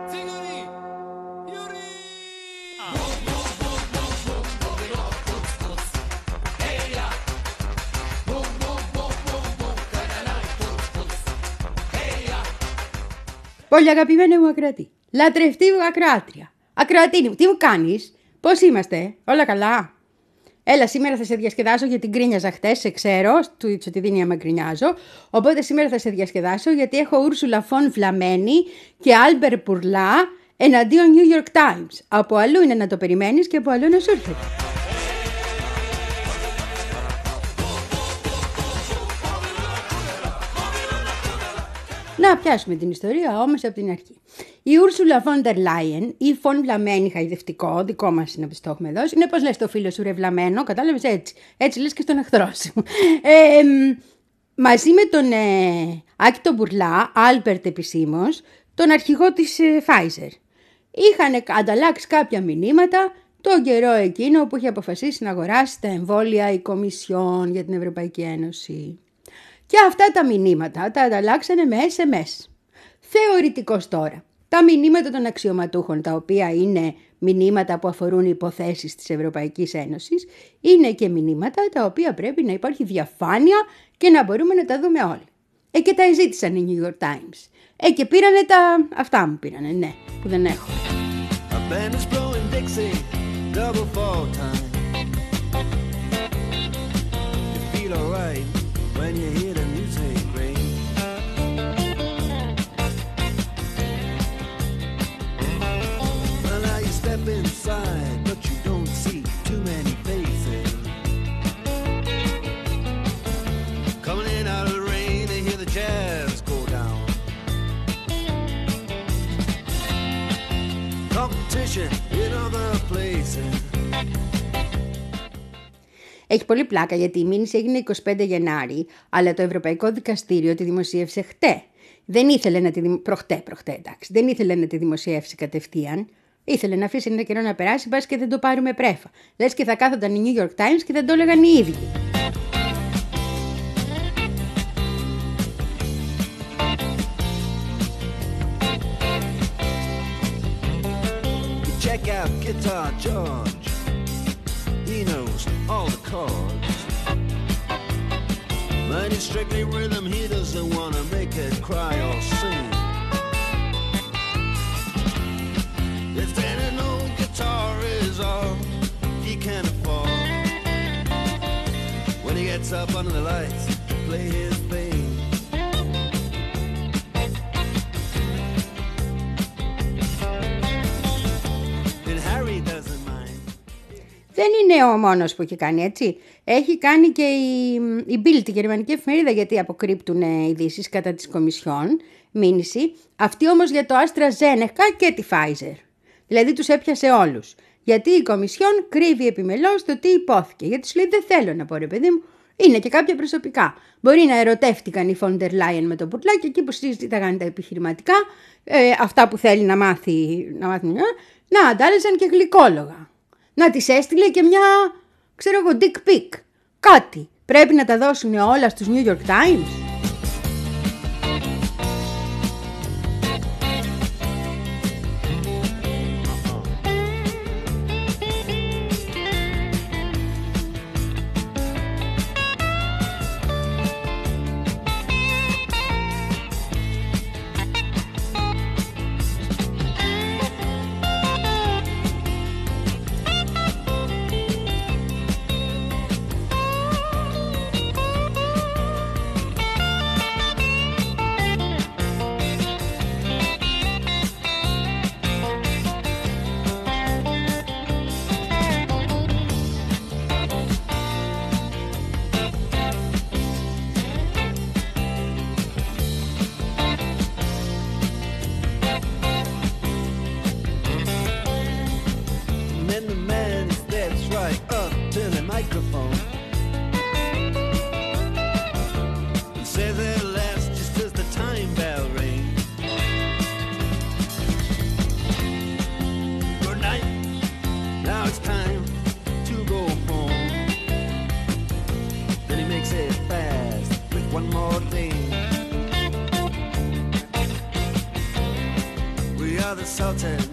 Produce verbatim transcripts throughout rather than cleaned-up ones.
Πολύ αγαπημένη μου ακροατή, λατρευτή μου ακροάτρια, ακροατίνη μου, τι μου κάνεις, πώς είμαστε, όλα καλά? Έλα, σήμερα θα σε διασκεδάσω γιατί γκρίνιαζα χτες, σε ξέρω, του είπα ότι δίνει άμα γκρινιάζω. Οπότε σήμερα θα σε διασκεδάσω γιατί έχω Ούρσουλα Φον Βλαμένη και Άλμπερ Πουρλά εναντίον New York Times. Από αλλού είναι να το περιμένεις και από αλλού να σου έρχεται. Να πιάσουμε την ιστορία όμως από την αρχή. Η Ούρσουλα Φόντερ Λάιεν, ή Φον Βλαμένη χαϊδευτικό, δικό μας είναι που το έχουμε δώσει, είναι πώς λες το φίλο σου ρε βλαμένο, κατάλαβες, έτσι. Έτσι λες και στον εχθρό σου. Ε, μαζί με τον ε, Άκη τον Μπουρλά, Άλμπερτ επισήμως, τον αρχηγό της ε, Pfizer. Είχαν ανταλλάξει κάποια μηνύματα τον καιρό εκείνο που είχε αποφασίσει να αγοράσει τα εμβόλια η Κομισιόν για την Ευρωπαϊκή Ένωση. Και αυτά τα μηνύματα τα ανταλλάξανε με ες εμ ες. Θεωρητικώς τώρα, τα μηνύματα των αξιωματούχων, τα οποία είναι μηνύματα που αφορούν υποθέσεις της Ευρωπαϊκής Ένωσης, είναι και μηνύματα τα οποία πρέπει να υπάρχει διαφάνεια και να μπορούμε να τα δούμε όλοι. Ε, και τα ζήτησαν οι New York Times. Ε, και πήρανε τα... αυτά μου πήρανε, ναι, που δεν έχω. When you hear the music ring, well now you step inside, but you don't see too many faces. Coming in out of the rain, they hear the jazz go down. Competition in other places. Έχει πολύ πλάκα γιατί η μήνυση έγινε εικοστή πέμπτη Γενάρη, αλλά το Ευρωπαϊκό Δικαστήριο τη δημοσίευσε χτέ. Δεν ήθελε να τη δημο... προχτέ, προχτέ, εντάξει. Δεν ήθελε να τη δημοσιεύσει κατευθείαν. Ήθελε να αφήσει ένα καιρό να περάσει, μπας και δεν το πάρουμε πρέφα. Λες και θα κάθονταν οι New York Times και δεν το έλεγαν οι ίδιοι. Check out Guitar George. He knows all the chords. But it's strictly rhythm, he doesn't want to make it cry or sing. If then an old guitar is all he can afford, when he gets up under the lights to play his thing. Then Harry doesn't mind. Δεν είναι ο μόνος που έχει κάνει έτσι. Έχει κάνει και η, η Bild, η γερμανική εφημερίδα, γιατί αποκρύπτουν ειδήσεις κατά της Κομισιόν, μήνυση. Αυτή όμως για το AstraZeneca και τη Pfizer. Δηλαδή τους έπιασε όλους. Γιατί η Κομισιόν κρύβει επιμελώς το τι υπόθηκε. Γιατί σου λέει δεν θέλω να πω ρε παιδί μου, είναι και κάποια προσωπικά. Μπορεί να ερωτεύτηκαν οι Φόντερ Λάιεν με τον Μπουρλά και εκεί που συζήταγαν τα επιχειρηματικά, ε, αυτά που θέλει να μάθει, να, μάθει, να αντάλλαζαν και γλυκόλογα. Να της έστειλε και μια, ξέρω εγώ, dick pic. Κάτι. Πρέπει να τα δώσουν όλα στους New York Times. other sultans.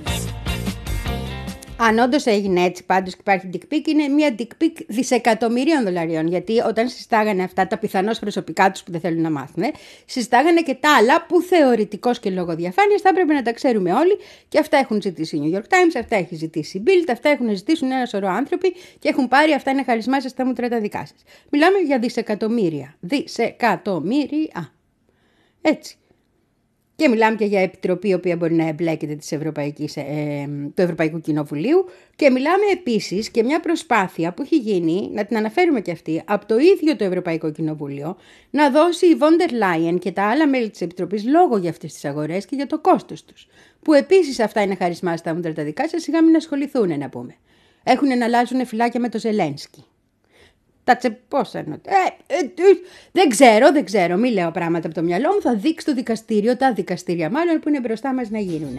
Αν όντως έγινε έτσι πάντως και υπάρχει dick pic, είναι μια dick pic δισεκατομμυρίων δολαρίων. Γιατί όταν συζητάγανε αυτά τα πιθανώς προσωπικά τους που δεν θέλουν να μάθουν, συζητάγανε και τα άλλα που θεωρητικώς και λόγω διαφάνειας θα έπρεπε να τα ξέρουμε όλοι. Και αυτά έχουν ζητήσει η New York Times, αυτά έχει ζητήσει η Bild, αυτά έχουν ζητήσουν ένα σωρό άνθρωποι και έχουν πάρει αυτά είναι χαρισμά σας, τα μούτρα τα δικά σας. Μιλάμε για δισεκατομμύρια. Δισεκατομμύρια. Έτσι. Και μιλάμε και για επιτροπή η οποία μπορεί να εμπλέκεται της Ευρωπαϊκής, ε, του Ευρωπαϊκού Κοινοβουλίου και μιλάμε επίσης και μια προσπάθεια που έχει γίνει, να την αναφέρουμε και αυτή, από το ίδιο το Ευρωπαϊκό Κοινοβούλιο να δώσει η Von der Leyen και τα άλλα μέλη της Επιτροπής λόγο για αυτές τις αγορές και για το κόστος τους. Που επίσης αυτά είναι χαρισμά στα μούτρα τα δικά σας, σιγά μην ασχοληθούν να πούμε. Έχουν να αλλάζουν φυλάκια με το Ζελένσκι. Τα τσεπόσαν. Ε, ε, ε, δεν ξέρω, δεν ξέρω. Μην λέω πράγματα από το μυαλό μου. Θα δείξει το δικαστήριο, τα δικαστήρια μάλλον που είναι μπροστά μας να γίνουνε.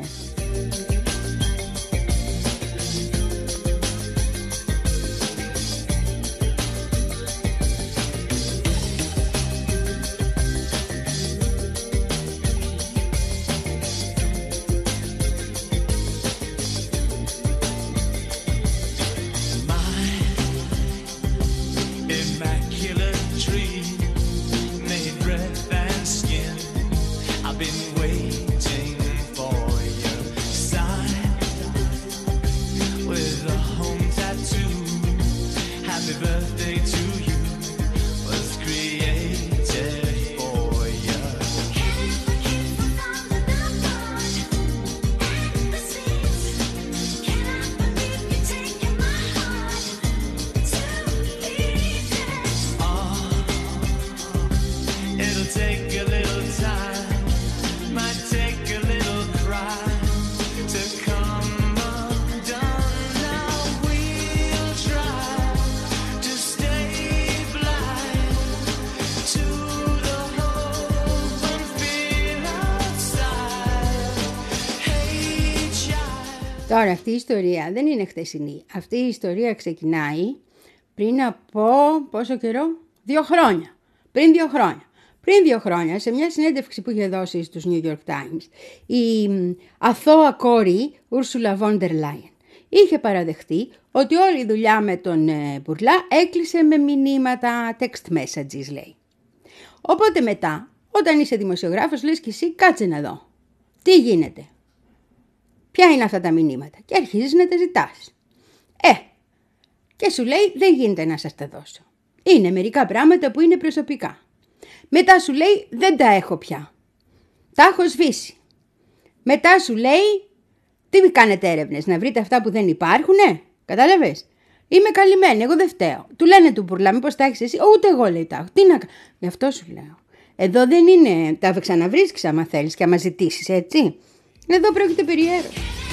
Τώρα αυτή η ιστορία δεν είναι χτεσινή. Αυτή η ιστορία ξεκινάει πριν από πόσο καιρό? Δύο χρόνια. Πριν δύο χρόνια. Πριν δύο χρόνια σε μια συνέντευξη που είχε δώσει στους New York Times η αθώα κόρη Ursula von der Leyen είχε παραδεχτεί ότι όλη η δουλειά με τον Μπουρλά έκλεισε με μηνύματα text messages λέει. Οπότε μετά όταν είσαι δημοσιογράφος λες και εσύ κάτσε να δω. Τι γίνεται? Ποια είναι αυτά τα μηνύματα? Και αρχίζεις να τα ζητάς. Ε, και σου λέει δεν γίνεται να σας τα δώσω. Είναι μερικά πράγματα που είναι προσωπικά. Μετά σου λέει δεν τα έχω πια. Τα έχω σβήσει. Μετά σου λέει τι κάνετε έρευνες, να βρείτε αυτά που δεν υπάρχουνε. Κατάλαβες? Είμαι καλυμμένη, εγώ δεν φταίω. Του λένε του Μπουρλά, μήπως τα έχεις εσύ? Ούτε εγώ λέει τα έχω. Τι να κάνω? Γι' αυτό σου λέω. Εδώ δεν είναι, τα ξαναβρίσκεις άμα θέλεις και άμα ζητήσεις, έτσι. Εδώ πρόκειται περί έρευνας.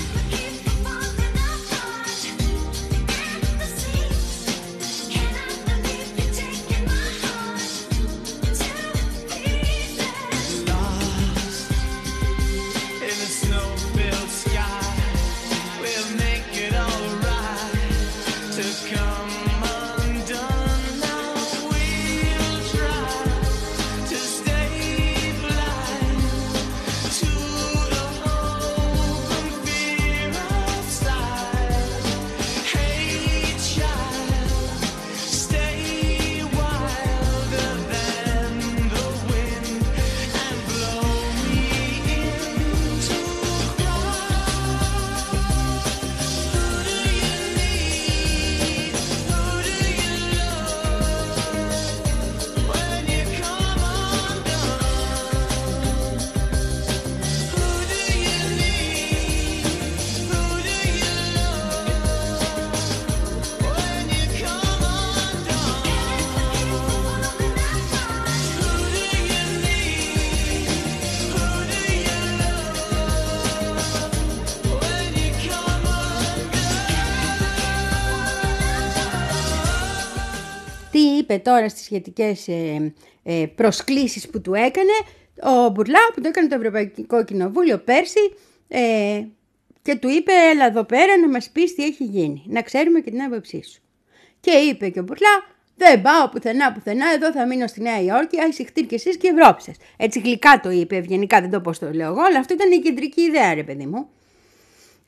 είπε τώρα στις σχετικές ε, ε, προσκλήσεις που του έκανε ο Μπουρλά, που το έκανε το Ευρωπαϊκό Κοινοβούλιο πέρσι, ε, και του είπε έλα εδώ πέρα να μας πεις τι έχει γίνει, να ξέρουμε και την άποψή σου. Και είπε και ο Μπουρλά, δεν πάω πουθενά πουθενά, εδώ θα μείνω στη Νέα Υόρκη, αϊσυχτήρ και εσείς και Ευρώπη σας. Έτσι γλυκά το είπε, ευγενικά, δεν το πω το λέω εγώ, αλλά αυτό ήταν η κεντρική ιδέα, ρε παιδί μου.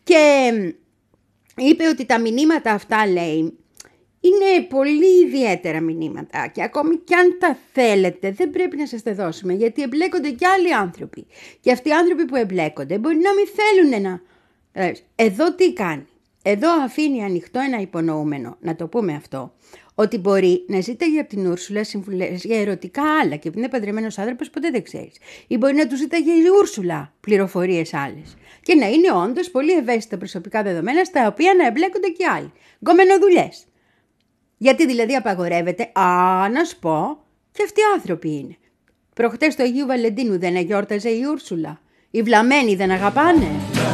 Και είπε ότι τα μηνύματα αυτά, λέει, είναι πολύ ιδιαίτερα μηνύματα και ακόμη κι αν τα θέλετε δεν πρέπει να σας τα δώσουμε, γιατί εμπλέκονται και άλλοι άνθρωποι. Και αυτοί οι άνθρωποι που εμπλέκονται μπορεί να μην θέλουν να... Εδώ τι κάνει? Εδώ αφήνει ανοιχτό ένα υπονοούμενο, να το πούμε αυτό, ότι μπορεί να ζήταγε από την Ούρσουλα συμβουλές για ερωτικά άλλα και επειδή είναι παντρεμένος άνθρωπος ποτέ δεν ξέρεις. Ή μπορεί να του ζήταγε η Ούρσουλα πληροφορίες άλλες. Και να είναι όντως πολύ ευαίσθητα προσωπικά δεδομένα στα οποία να εμπλέκονται και άλλοι. Γκομενοδουλειές. Γιατί δηλαδή απαγορεύεται? Α, να σου πω, και αυτοί οι άνθρωποι είναι. Προχτές του Αγίου Βαλεντίνου δεν γιόρταζε η Ούρσουλα? Οι βλαμμένοι δεν αγαπάνε?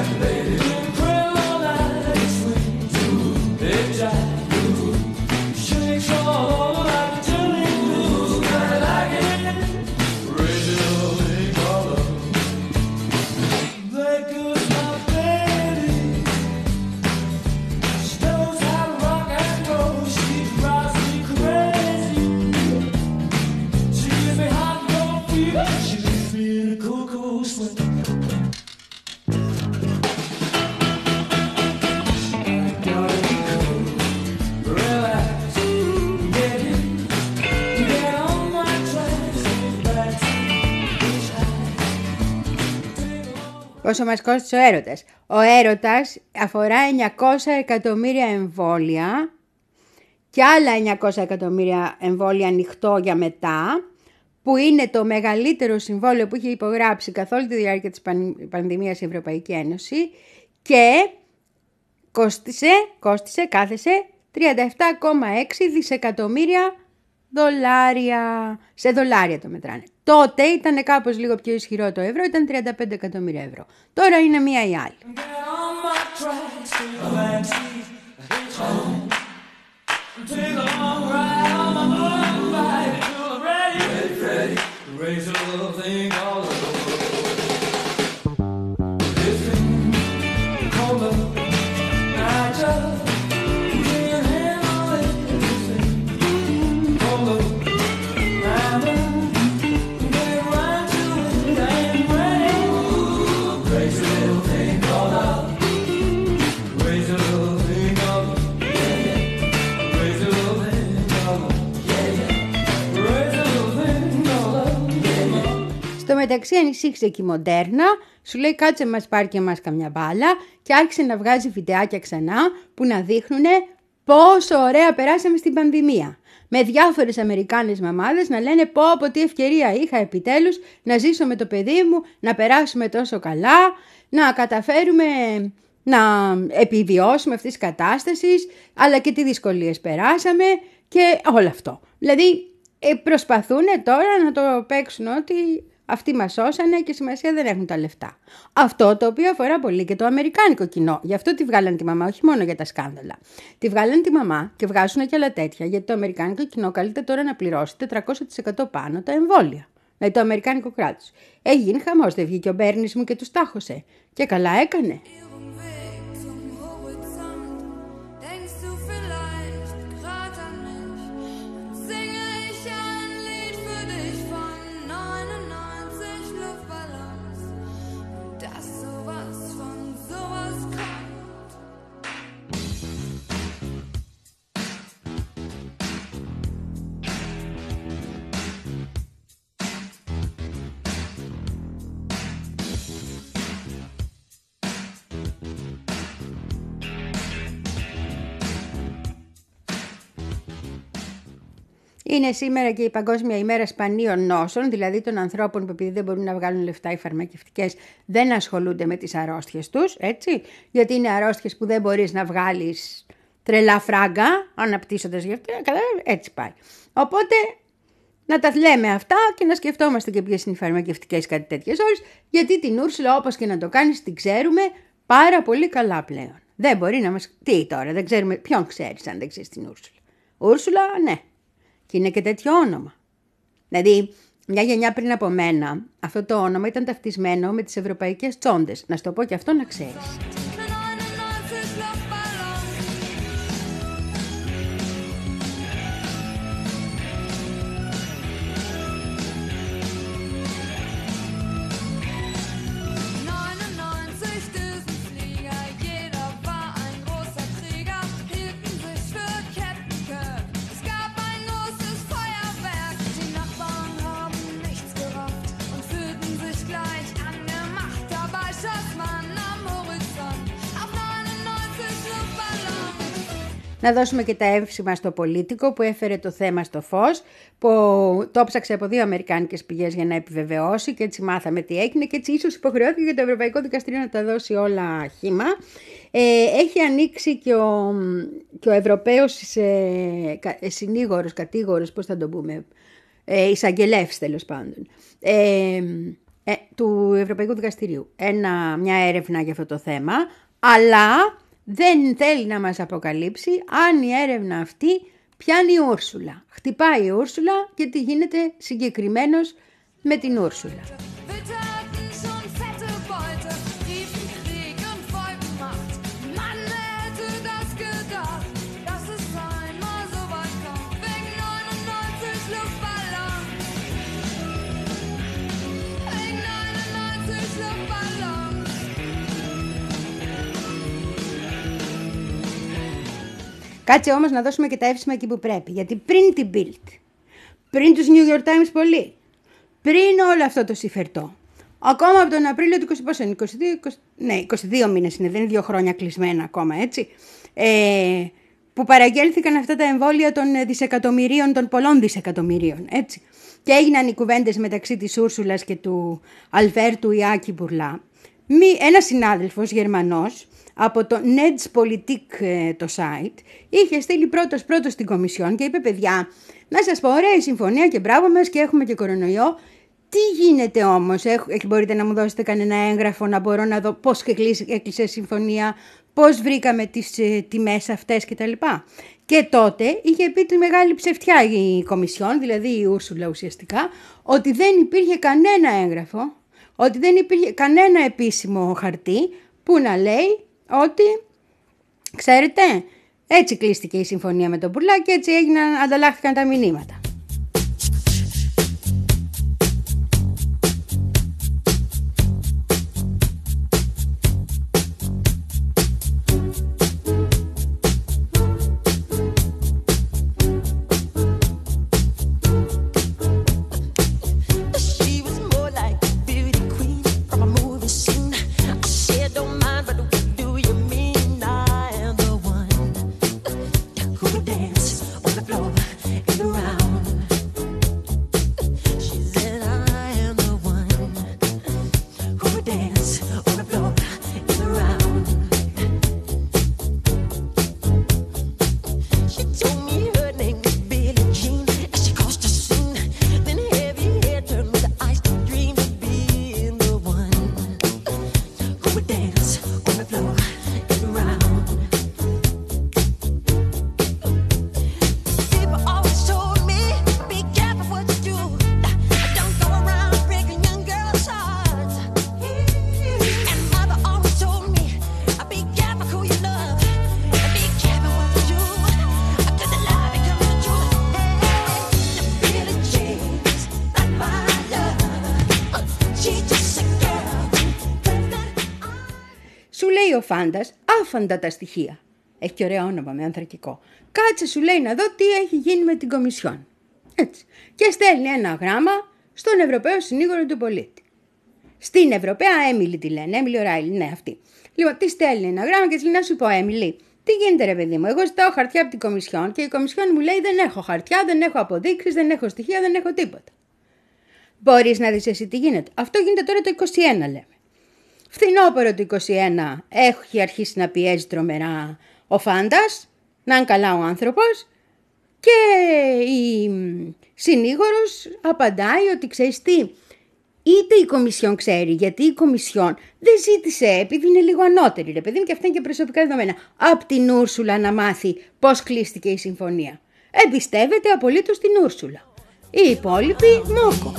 Πόσο μας κόστησε ο έρωτας? Ο έρωτας αφορά εννιακόσια εκατομμύρια εμβόλια και άλλα εννιακόσια εκατομμύρια εμβόλια ανοιχτό για μετά, που είναι το μεγαλύτερο συμβόλαιο που είχε υπογράψει καθ' όλη τη διάρκεια της πανδημίας η Ευρωπαϊκή Ένωση και κόστισε, κόστισε, κάθεσε τριάντα επτά κόμμα έξι δισεκατομμύρια δολάρια. Σε δολάρια το μετράνε. Τότε ήταν κάπως λίγο πιο ισχυρό το ευρώ, ήταν τριάντα πέντε εκατομμύρια ευρώ. Τώρα είναι μία ή άλλη. Στο μεταξύ ανησύχησε και η Μοντέρνα, σου λέει κάτσε μας πάρει και μας καμιά μπάλα και άρχισε να βγάζει βιντεάκια ξανά που να δείχνουν πόσο ωραία περάσαμε στην πανδημία. Με διάφορες Αμερικάνες μαμάδες να λένε πω από τι ευκαιρία είχα επιτέλους να ζήσω με το παιδί μου, να περάσουμε τόσο καλά, να καταφέρουμε να επιβιώσουμε αυτής της κατάστασης, αλλά και τι δυσκολίες περάσαμε και όλο αυτό. Δηλαδή προσπαθούν τώρα να το παίξουν ότι αυτοί μας σώσανε και σημασία δεν έχουν τα λεφτά. Αυτό το οποίο αφορά πολύ και το αμερικάνικο κοινό. Γι' αυτό τη βγάλαν τη μαμά, όχι μόνο για τα σκάνδαλα. Τη βγάλαν τη μαμά και βγάζουν και άλλα τέτοια, γιατί το αμερικάνικο κοινό καλείται τώρα να πληρώσει τετρακόσια τοις εκατό πάνω τα εμβόλια. Δηλαδή το αμερικάνικο κράτος. Έγινε χαμός, δεν βγήκε ο Μπέρνις μου και τους τάχωσε. Και καλά έκανε. Είναι σήμερα και η Παγκόσμια ημέρα σπανίων νόσων, δηλαδή των ανθρώπων που επειδή δεν μπορούν να βγάλουν λεφτά οι φαρμακευτικές δεν ασχολούνται με τις αρρώστιες τους, έτσι, γιατί είναι αρρώστιες που δεν μπορείς να βγάλεις τρελά φράγκα αναπτύσσοντας γι' αυτό, έτσι πάει. Οπότε να τα λέμε αυτά και να σκεφτόμαστε και ποιες είναι οι φαρμακευτικές κάτι τέτοιες ώρες, γιατί την Ούρσουλα όπως και να το κάνεις την ξέρουμε πάρα πολύ καλά πλέον. Δεν μπορεί να μας... Τι τώρα, δεν ξέρουμε ποιον ξέρεις αν δεν ξέρεις την Ούρσουλα. Ούρσουλα, ναι. Και είναι και τέτοιο όνομα. Δηλαδή, μια γενιά πριν από μένα, αυτό το όνομα ήταν ταυτισμένο με τις ευρωπαϊκές τσόντες. Να σου το πω και αυτό να ξέρεις. neunundneunzig Düsenflieger, Να δώσουμε και τα εύσημα στο Πολίτικο που έφερε το θέμα στο φως, που το ψάξε από δύο αμερικάνικες πηγές για να επιβεβαιώσει και έτσι μάθαμε τι έγινε και έτσι ίσως υποχρεώθηκε και το Ευρωπαϊκό Δικαστήριο να τα δώσει όλα χύμα. Ε, έχει ανοίξει και ο, και ο Ευρωπαίος ε, συνήγορος, κατήγορος, πώς θα το πούμε, ε, εισαγγελεύς τέλος πάντων, ε, ε, του Ευρωπαϊκού Δικαστηρίου. Ένα, μια έρευνα για αυτό το θέμα, αλλά δεν θέλει να μας αποκαλύψει αν η έρευνα αυτή πιάνει η Ούρσουλα. Χτυπάει η Ούρσουλα και τι γίνεται συγκεκριμένος με την Ούρσουλα. Κάτσε όμως να δώσουμε και τα εύσημα εκεί που πρέπει. Γιατί πριν την Bild, πριν τους New York Times πολύ, πριν όλο αυτό το συφερτό, ακόμα από τον Απρίλιο του είκοσι, πόσο είναι, είκοσι δύο, είκοσι, ναι, είκοσι δύο μήνες είναι, δεν είναι δύο χρόνια κλεισμένα ακόμα, έτσι, ε, που παραγγέλθηκαν αυτά τα εμβόλια των δισεκατομμυρίων, των πολλών δισεκατομμυρίων, έτσι. Και έγιναν οι κουβέντες μεταξύ της Ούρσουλας και του Αλβέρτου Ιάκη Μπουρλά. Ένας συνάδελφος Γερμανός, από το Netzpolitik το site, είχε στείλει πρώτος πρώτος στην Κομισιόν και είπε: παιδιά, να σας πω, ωραία η συμφωνία και μπράβο μας και έχουμε και κορονοϊό. Τι γίνεται όμως, μπορείτε να μου δώσετε κανένα έγγραφο να μπορώ να δω πώς έκλεισε η συμφωνία, πώς βρήκαμε τις τιμές αυτές κτλ. Και τότε είχε πει τη μεγάλη ψευτιά η Κομισιόν, δηλαδή η Ούρσουλα ουσιαστικά, ότι δεν υπήρχε κανένα έγγραφο, ότι δεν υπήρχε κανένα επίσημο χαρτί που να λέει ότι, ξέρετε, έτσι κλείστηκε η συμφωνία με τον Μπουρλά και έτσι έγιναν, ανταλλάχθηκαν τα μηνύματα. Ο Φάντας, άφαντα τα στοιχεία. Έχει και ωραίο όνομα με ανθρακικό. Κάτσε, σου λέει, να δω τι έχει γίνει με την Κομισιόν. Έτσι. Και στέλνει ένα γράμμα στον Ευρωπαίο Συνήγορο του Πολίτη. Στην Ευρωπαία Έμιλι τη λένε, Έμιλι Οράιλι, ναι, αυτή. Λοιπόν, τι στέλνει ένα γράμμα και τη λέει: να σου πω, Έμιλι, τι γίνεται, ρε παιδί μου, εγώ ζητάω χαρτιά από την Κομισιόν και η Κομισιόν μου λέει: δεν έχω χαρτιά, δεν έχω αποδείξεις, δεν έχω στοιχεία, δεν έχω τίποτα. Μπορείς να δεις εσύ τι γίνεται. Αυτό γίνεται τώρα το είκοσι ένα, λέμε. Φθινόπωρο του είκοσι ένα έχει αρχίσει να πιέζει τρομερά ο Φάντας, να είναι καλά ο άνθρωπος, και η συνήγορος απαντάει ότι ξέρεις τι, είτε η Κομισιόν ξέρει, γιατί η Κομισιόν δεν ζήτησε, επειδή είναι λίγο ανώτερη, ρε παιδί μου, και αυτά είναι και προσωπικά δεδομένα, από την Ούρσουλα να μάθει πώς κλείστηκε η συμφωνία. Εμπιστεύεται απολύτως την Ούρσουλα. Οι υπόλοιποι μόκο.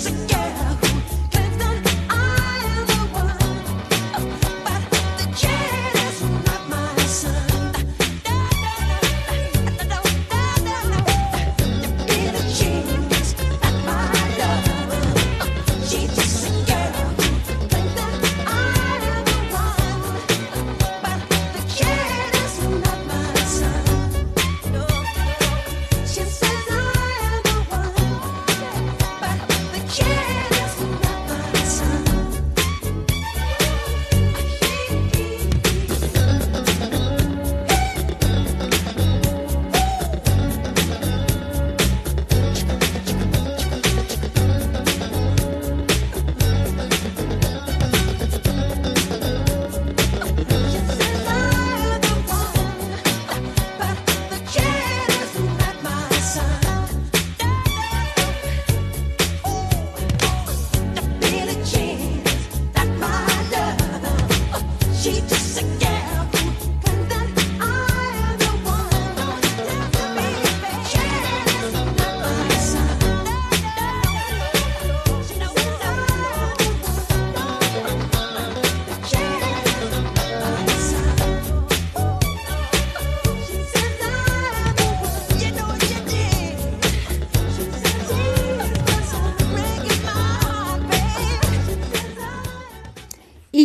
Yeah.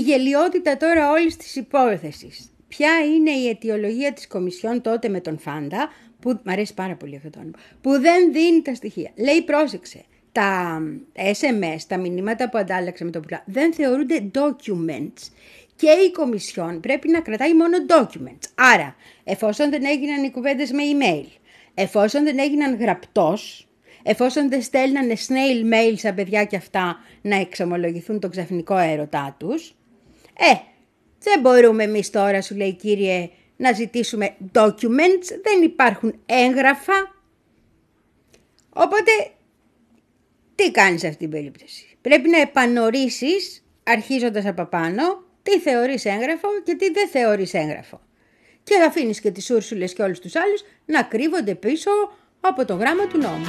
γελιότητα τώρα όλης της υπόθεσης. Ποια είναι η αιτιολογία της Κομισιόν τότε με τον Φάντα, που μ' αρέσει πάρα πολύ αυτό το όνομα, που δεν δίνει τα στοιχεία. Λέει, πρόσεξε, τα ες εμ ες, τα μηνύματα που αντάλλαξε με τον Πουρλά, δεν θεωρούνται documents και η Κομισιόν πρέπει να κρατάει μόνο documents. Άρα, εφόσον δεν έγιναν οι κουβέντες με email, εφόσον δεν έγιναν γραπτός, εφόσον δεν στέλνανε snail mail στα παιδιά και αυτά να εξομολογηθούν τον ξαφνικό έρωτά τους, ε, δεν μπορούμε εμείς τώρα, σου λέει, κύριε, να ζητήσουμε documents, δεν υπάρχουν έγγραφα. Οπότε, τι κάνεις σε αυτήν την περίπτωση? Πρέπει να επανορίσεις, αρχίζοντας από πάνω, τι θεωρείς έγγραφο και τι δεν θεωρείς έγγραφο. Και αφήνεις και τις Ούρσουλες και όλους τους άλλους να κρύβονται πίσω από το γράμμα του νόμου.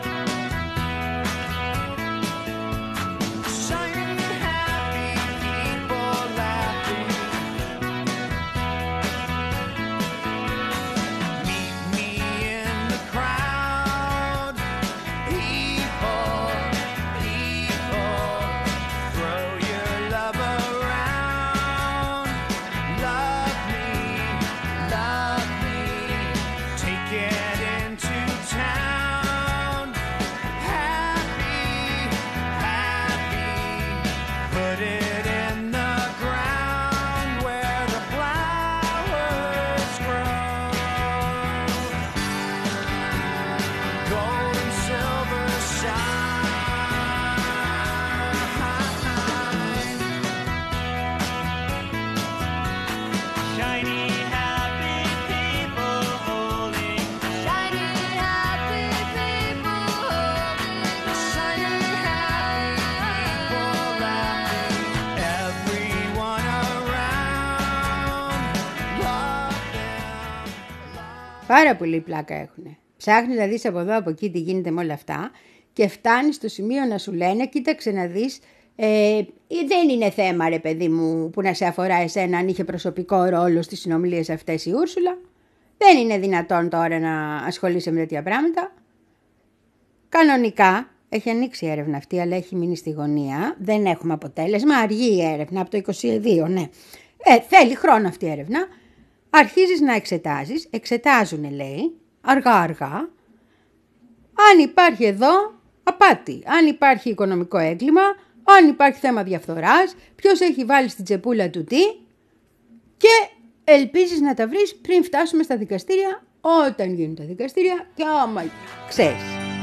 Πάρα πολύ πλάκα έχουνε. Ψάχνεις να δεις από εδώ από εκεί τι γίνεται με όλα αυτά και φτάνεις στο σημείο να σου λένε, κοίταξε να δεις, ε, δεν είναι θέμα ρε παιδί μου που να σε αφορά εσένα αν είχε προσωπικό ρόλο στις συνομιλίες αυτές η Ούρσουλα. Δεν είναι δυνατόν τώρα να ασχολείσαι με τέτοια πράγματα. Κανονικά έχει ανοίξει η έρευνα αυτή, αλλά έχει μείνει στη γωνία. Δεν έχουμε αποτέλεσμα, αργή η έρευνα από το είκοσι δύο, ναι. Ε, θέλει χρόνο αυτή η έρευνα. Αρχίζεις να εξετάζεις, εξετάζουνε λέει, αργά αργά, αν υπάρχει εδώ απάτη, αν υπάρχει οικονομικό έγκλημα, αν υπάρχει θέμα διαφθοράς, ποιος έχει βάλει στην τσεπούλα του τι και ελπίζεις να τα βρεις πριν φτάσουμε στα δικαστήρια, όταν γίνουν τα δικαστήρια και άμα ξέρεις.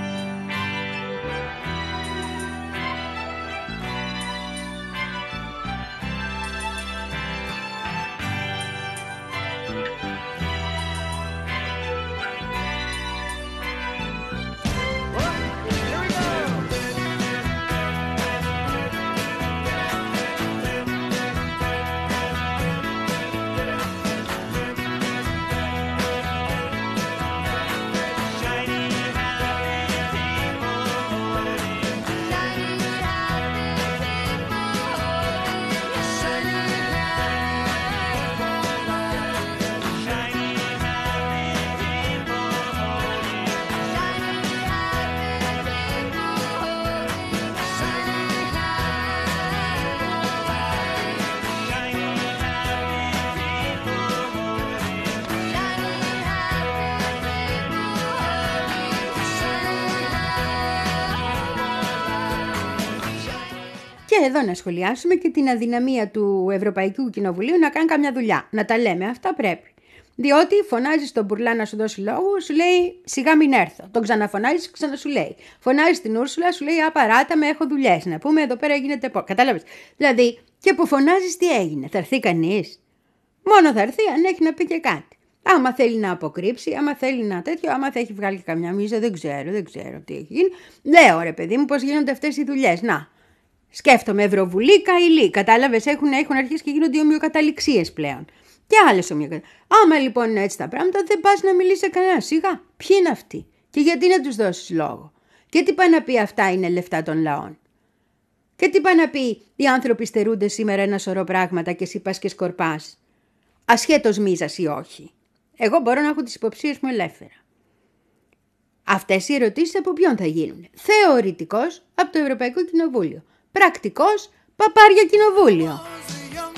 Και εδώ να σχολιάσουμε και την αδυναμία του Ευρωπαϊκού Κοινοβουλίου να κάνει καμιά δουλειά. Να τα λέμε, αυτά πρέπει. Διότι φωνάζει τον Μπουρλά να σου δώσει λόγο, σου λέει σιγά μην έρθω. Τον ξαναφωνάζει, ξανασου λέει. Φωνάζει την Ούρσουλα, σου λέει απαράτα με, έχω δουλειές. Να πούμε εδώ πέρα γίνεται πό. Κατάλαβες. Δηλαδή, και που φωνάζει τι έγινε, θα έρθει κανείς? Μόνο θα έρθει αν έχει να πει και κάτι. Άμα θέλει να αποκρύψει, άμα θέλει να τέτοιο, άμα θα έχει βγάλει καμιά μίζα, δεν ξέρω, δεν ξέρω τι έχει γίνει. Λέω ρε παιδί μου πώς γίνονται αυτές οι δουλειές. Να. Σκέφτομαι Ευρωβουλή, Καηλή. Κατάλαβες, έχουν, έχουν αρχίσει και γίνονται ομοιοκαταληξίες πλέον. Και άλλες ομοιοκαταληξίες. Άμα λοιπόν είναι έτσι τα πράγματα, δεν πας να μιλήσει σε κανένα. Σιγά, ποιοι είναι αυτοί και γιατί να τους δώσεις λόγο. Και τι πάει να πει αυτά είναι λεφτά των λαών. Και τι πάει να πει οι άνθρωποι στερούνται σήμερα ένα σωρό πράγματα και εσύ πας και σκορπάς. Ασχέτως μίζας ή όχι. Εγώ μπορώ να έχω τις υποψίες μου ελεύθερα. Αυτές οι ερωτήσεις από ποιον θα γίνουν? Θεωρητικός από το Ευρωπαϊκό Κοινοβούλιο. Πρακτικός, παπάρια κοινοβούλιο.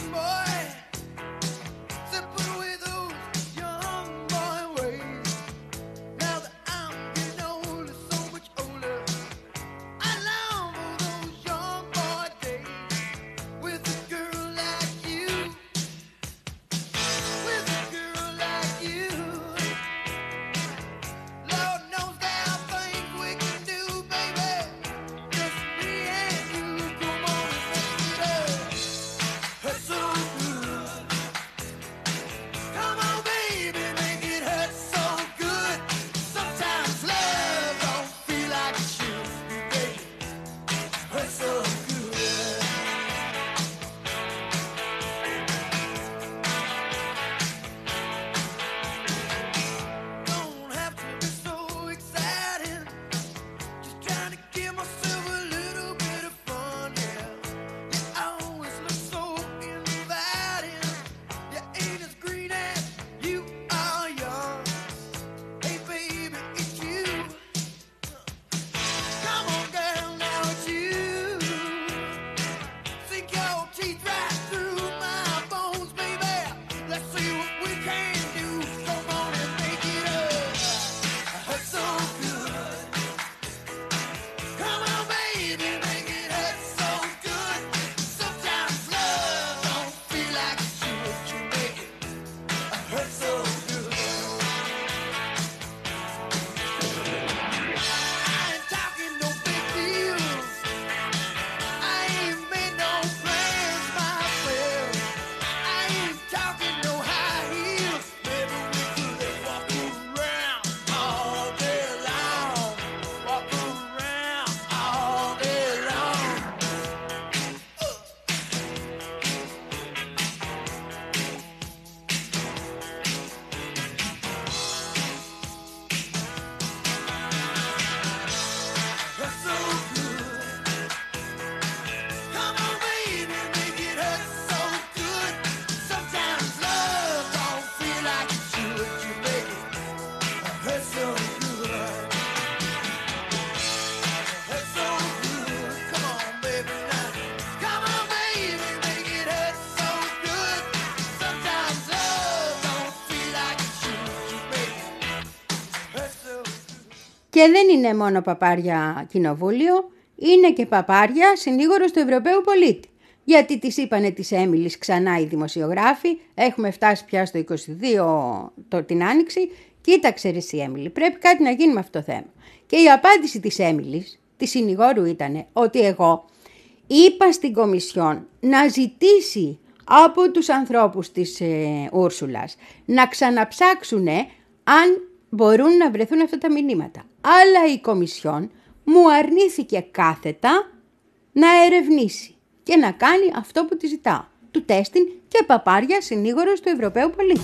Και δεν είναι μόνο παπάρια κοινοβούλιο, είναι και παπάρια συνήγορος του Ευρωπαίου πολίτη. Γιατί τις είπανε της Έμιλης ξανά οι δημοσιογράφοι, έχουμε φτάσει πια στο είκοσι δύο το, την Άνοιξη, κοίταξε ρε εσύ Έμιλη, πρέπει κάτι να γίνει με αυτό το θέμα. Και η απάντηση της Έμιλης, της συνηγόρου, ήταν ότι εγώ είπα στην Κομισιόν να ζητήσει από τους ανθρώπους της ε, Ούρσουλας να ξαναψάξουν αν μπορούν να βρεθούν αυτά τα μηνύματα. Αλλά η Κομισιόν μου αρνήθηκε κάθετα να ερευνήσει και να κάνει αυτό που τη ζητάω. Του τέστην και παπάρια συνήγορος του Ευρωπαίου πολίτη.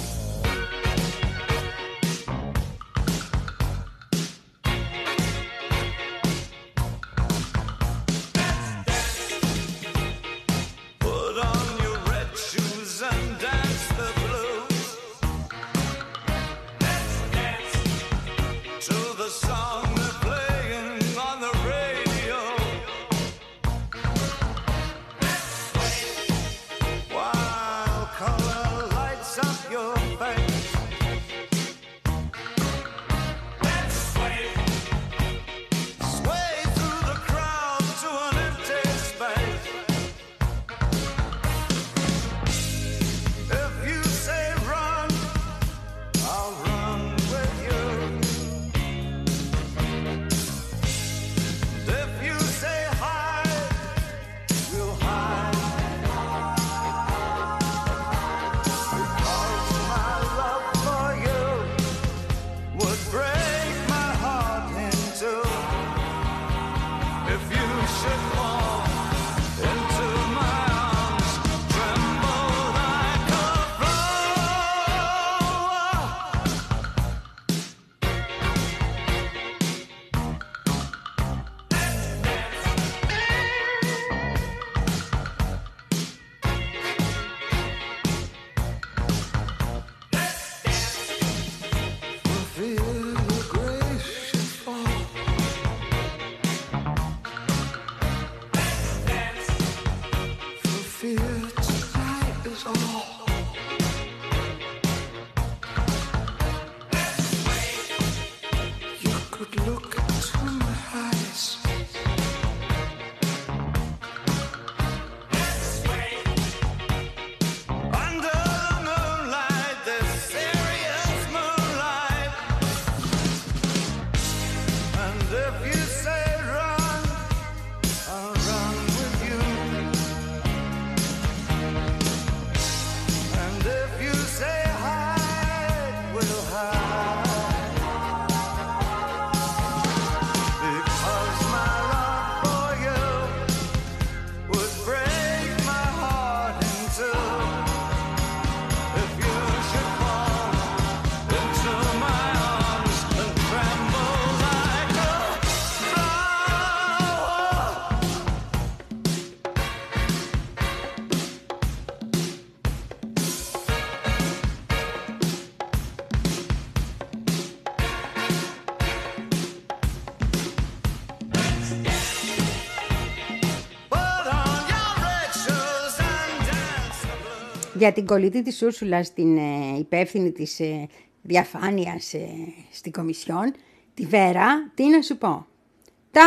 Για την κολλητή της Ούρσουλας, την ε, υπεύθυνη της ε, διαφάνειας ε, στην Κομισιόν, τη Βέρα, τι να σου πω. Τα...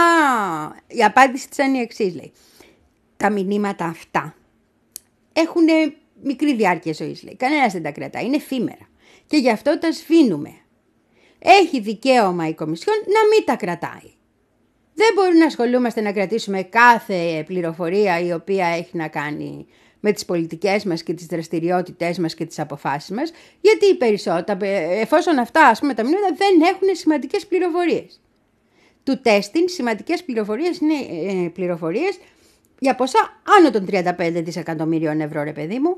Η απάντηση της είναι η εξής, λέει. Τα μηνύματα αυτά έχουν μικρή διάρκεια ζωής, λέει. Κανένας δεν τα κρατάει, είναι εφήμερα. Και γι' αυτό τα σβήνουμε. Έχει δικαίωμα η Κομισιόν να μην τα κρατάει. Δεν μπορεί να ασχολούμαστε να κρατήσουμε κάθε πληροφορία η οποία έχει να κάνει με τις πολιτικές μας και τις δραστηριότητές μας και τις αποφάσεις μας, γιατί οι περισσότερα, εφόσον αυτά ας πούμε τα μηνύματα δεν έχουν σημαντικές πληροφορίες. Του τέστην σημαντικές πληροφορίες είναι ε, πληροφορίες για ποσά άνω των τριάντα πέντε δισεκατομμύριων ευρώ, ρε παιδί μου.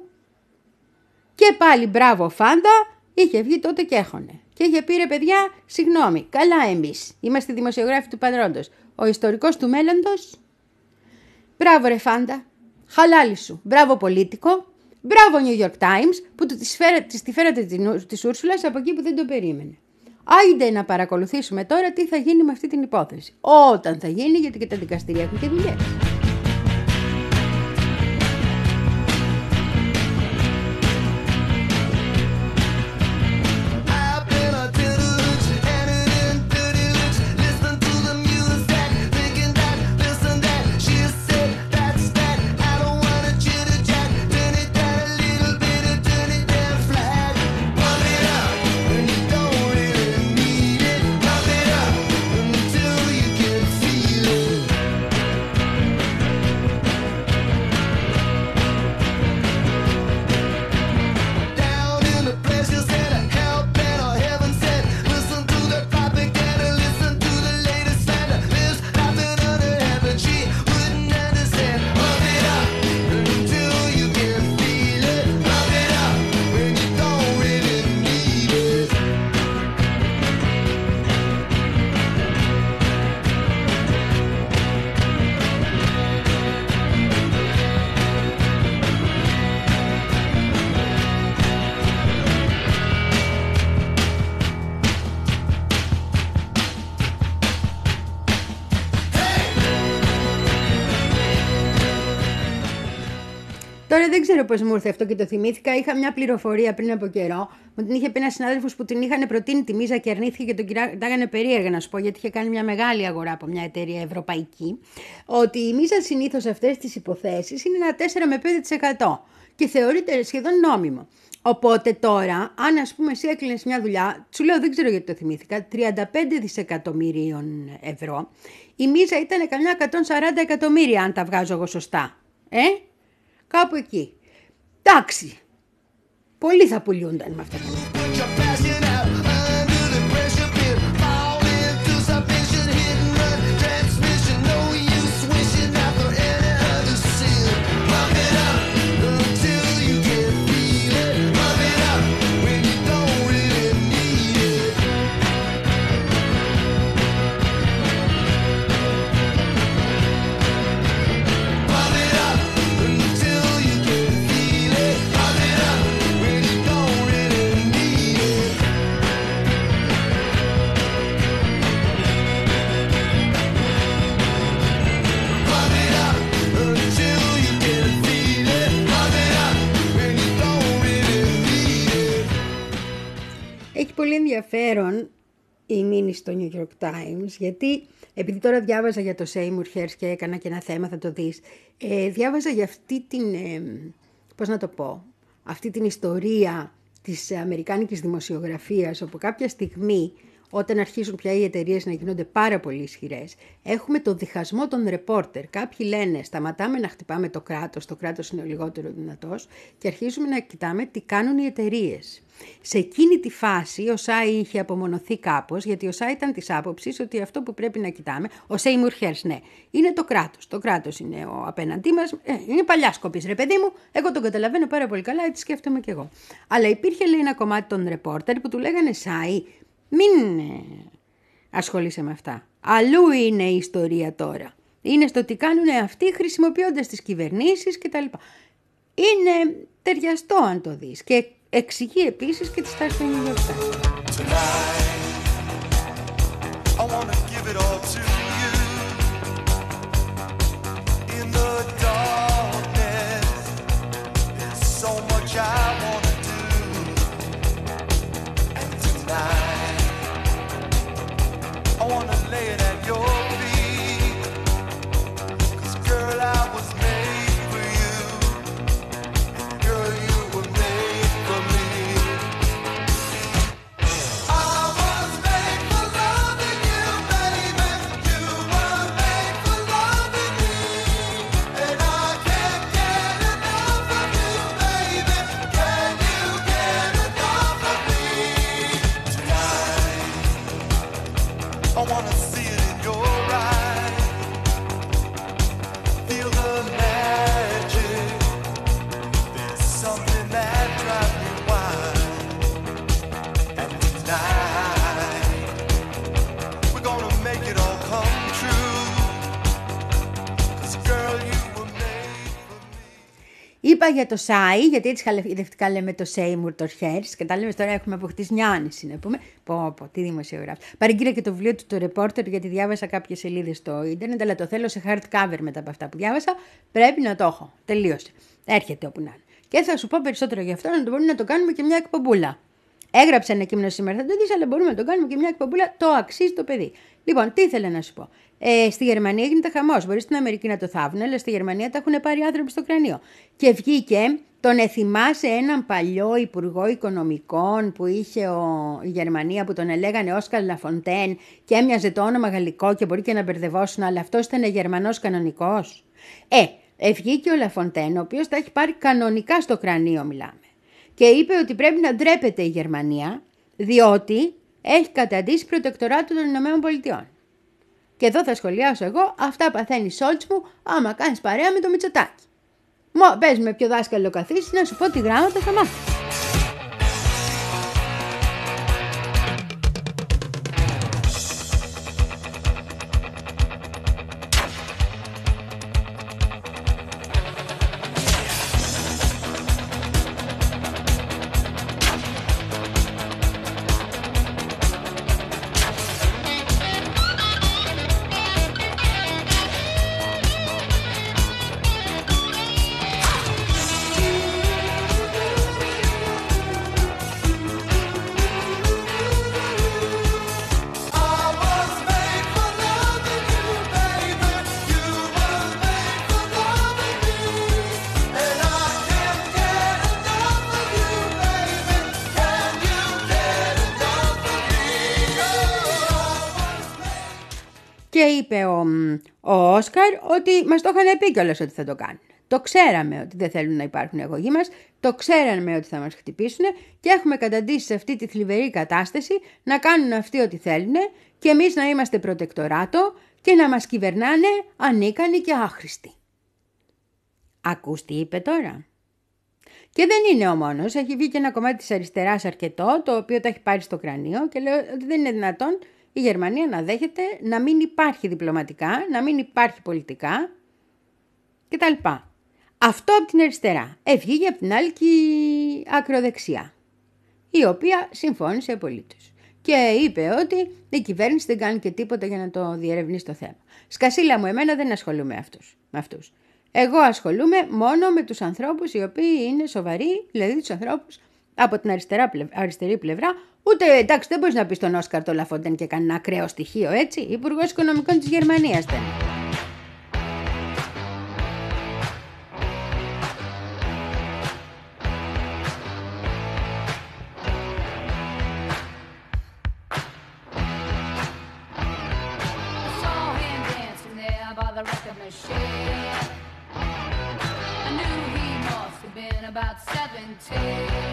Και πάλι μπράβο Φάντα, είχε βγει τότε και έχωνε. Και είχε πει, ρε παιδιά, συγγνώμη, καλά εμείς, είμαστε δημοσιογράφοι του παρόντος, ο ιστορικός του μέλλοντος. Μπράβο ρε Φάντα, χαλάλι σου, μπράβο Πολίτικο, μπράβο New York Times που της τη φέρατε της Ούρσουλας από εκεί που δεν το περίμενε. Άιντε να παρακολουθήσουμε τώρα τι θα γίνει με αυτή την υπόθεση. Όταν θα γίνει, γιατί και τα δικαστήρια έχουν και δουλειές. I've been a τώρα δεν ξέρω πώς μου ήρθε αυτό και το θυμήθηκα. Είχα μια πληροφορία πριν από καιρό. Μου την είχε πει ένας συνάδελφος που την είχαν προτείνει τη Μίζα και αρνήθηκε και τον κοιτάγανε περίεργα, να σου πω, γιατί είχε κάνει μια μεγάλη αγορά από μια εταιρεία ευρωπαϊκή. Ότι η Μίζα συνήθως σε αυτές τις υποθέσεις είναι ένα τέσσερα με πέντε τοις εκατό και θεωρείται σχεδόν νόμιμο. Οπότε τώρα, αν ας πούμε εσύ έκλεινες μια δουλειά, σου λέω δεν ξέρω γιατί το θυμήθηκα, τριάντα πέντε δισεκατομμυρίων ευρώ, η Μίζα ήταν καμιά εκατόν σαράντα εκατομμύρια, αν τα βγάζω εγώ σωστά. Ε, κάπου εκεί. Εντάξει, πολλοί θα πουλιούνταν με αυτά τα λεφτά. Έχει πολύ ενδιαφέρον η μήνυση στο New York Times, γιατί επειδή τώρα διάβαζα για το Seymour Hersh και έκανα και ένα θέμα, θα το δεις, ε, διάβαζα για αυτή την, ε, πώς να το πω, αυτή την ιστορία της αμερικάνικης δημοσιογραφίας, όπου κάποια στιγμή, όταν αρχίσουν πια οι εταιρείες να γίνονται πάρα πολύ ισχυρές, έχουμε το διχασμό των ρεπόρτερ. Κάποιοι λένε σταματάμε να χτυπάμε το κράτος, το κράτος είναι ο λιγότερο δυνατός, και αρχίζουμε να κοιτάμε τι κάνουν οι εταιρείες. Σε εκείνη τη φάση ο Σάι είχε απομονωθεί κάπως, γιατί ο Σάι ήταν της άποψης ότι αυτό που πρέπει να κοιτάμε, ο Seymour Hersh, ναι, είναι το κράτος. Το κράτος είναι ο απέναντί μας, ε, είναι παλιά σκοπής, ρε παιδί μου, εγώ τον καταλαβαίνω πάρα πολύ καλά, έτσι σκέφτομαι κι εγώ. Αλλά υπήρχε, λέει, ένα κομμάτι των ρεπόρτερ που του λέγανε Σάι, μην ασχολείσαι με αυτά. Αλλού είναι η ιστορία τώρα. Είναι στο τι κάνουν αυτοί χρησιμοποιώντας τις κυβερνήσεις κτλ. Είναι ταιριαστό αν το δεις. Και εξηγεί επίσης και τη στάση του New York Times. I wanna lay it at your feet, 'cause girl I was made for you, and girl you were made for me. I was made for loving you, baby, you were made for loving me, and I can't get enough of you, baby, can you get enough of me? Tonight I wanna see it in your eyes, feel the magic, there's something that drives me wild, and tonight, we're gonna make it all come true, 'cause girl you were made for me. Είπα για το Σάι, γιατί έτσι χαλιδευτικά λέμε το Seymour, το Hersh, και τα λέμε τώρα έχουμε αποκτήσει μια άνεση, να πούμε. Πω, πω, τι δημοσιογράφη. Παρήγγειλα και το βιβλίο του το Reporter, γιατί διάβασα κάποιες σελίδες στο ίντερνετ, αλλά το θέλω σε hardcover μετά από αυτά που διάβασα. Πρέπει να το έχω. Τελείωσε. Έρχεται όπου να είναι. Και θα σου πω περισσότερο γι' αυτό, να το μπορούμε να το κάνουμε και μια εκπομπούλα. Έγραψε ένα κείμενο σήμερα, θα το δεις, αλλά μπορούμε να το κάνουμε και μια εκπομπούλα. Το αξίζει το παιδί. Λοιπόν, τι ήθελα να σου πω. Ε, στη Γερμανία γίνεται χαμός. Μπορεί στην Αμερική να το θαύουν, αλλά στη Γερμανία τα έχουν πάρει άνθρωποι στο κρανίο. Και βγήκε, τον εθυμάσαι έναν παλιό υπουργό οικονομικών που είχε ο, η Γερμανία, που τον ελέγανε Όσκαρ Λαφοντέν και έμοιαζε το όνομα γαλλικό και μπορεί και να μπερδευόσουν, αλλά αυτός ήταν Γερμανός κανονικός. Ε, ε, βγήκε ο Λαφοντέν, ο οποίος τα έχει πάρει κανονικά στο κρανίο, μιλάμε. Και είπε ότι πρέπει να ντρέπεται η Γερμανία, διότι έχει καταντήσει προτεκτοράτο των Ηνωμένων Πολιτειών. Και εδώ θα σχολιάσω εγώ, αυτά παθαίνει Σόλτς μου άμα κάνεις παρέα με το Μητσοτάκη. Μω, πες με ποιο δάσκαλο καθίσεις να σου πω τι γράμματα θα μάθεις. Και είπε ο, ο Όσκαρ ότι μας το είχαν πει κιόλας ότι θα το κάνουν. Το ξέραμε ότι δεν θέλουν να υπάρχουν οι αγωγοί μας, το ξέραμε ότι θα μας χτυπήσουν και έχουμε καταντήσει σε αυτή τη θλιβερή κατάσταση να κάνουν αυτοί ό,τι θέλουν και εμείς να είμαστε προτεκτοράτο και να μας κυβερνάνε ανίκανοι και άχρηστοι. Ακούς τι είπε τώρα? Και δεν είναι ο μόνος, έχει βγει και ένα κομμάτι της αριστεράς αρκετό, το οποίο τα έχει πάρει στο κρανίο και λέει ότι δεν είναι δυνατόν η Γερμανία να δέχεται να μην υπάρχει διπλωματικά, να μην υπάρχει πολιτικά κτλ. Αυτό από την αριστερά. Ευγήγε από την άλλη και η ακροδεξιά, η οποία συμφώνησε απολύτως. Και είπε ότι η κυβέρνηση δεν κάνει και τίποτα για να το διερευνήσει το θέμα. Σκασίλα μου, εμένα δεν ασχολούμαι αυτούς, με αυτούς. Εγώ ασχολούμαι μόνο με τους ανθρώπους οι οποίοι είναι σοβαροί, δηλαδή τους ανθρώπους από την αριστερά, αριστερή πλευρά. Ούτε, εντάξει, δεν μπορείς να πεις τον Όσκαρ το Λαφόντεν και κανένα ακραίο στοιχείο, έτσι. Υπουργός Οικονομικών της Γερμανίας ήταν. About seventeen,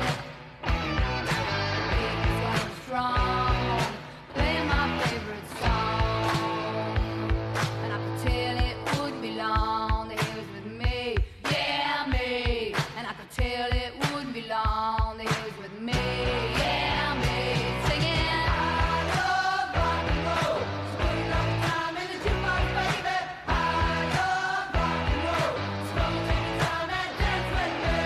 he was going strong, playing my favorite song, and I could tell it wouldn't be long that he was with me, yeah me, and I could tell it wouldn't be long that he was with me, yeah me, singing I love rock and roll, so put another time in the jukebox, baby. I love rock and roll, so come and take your time and dance with me.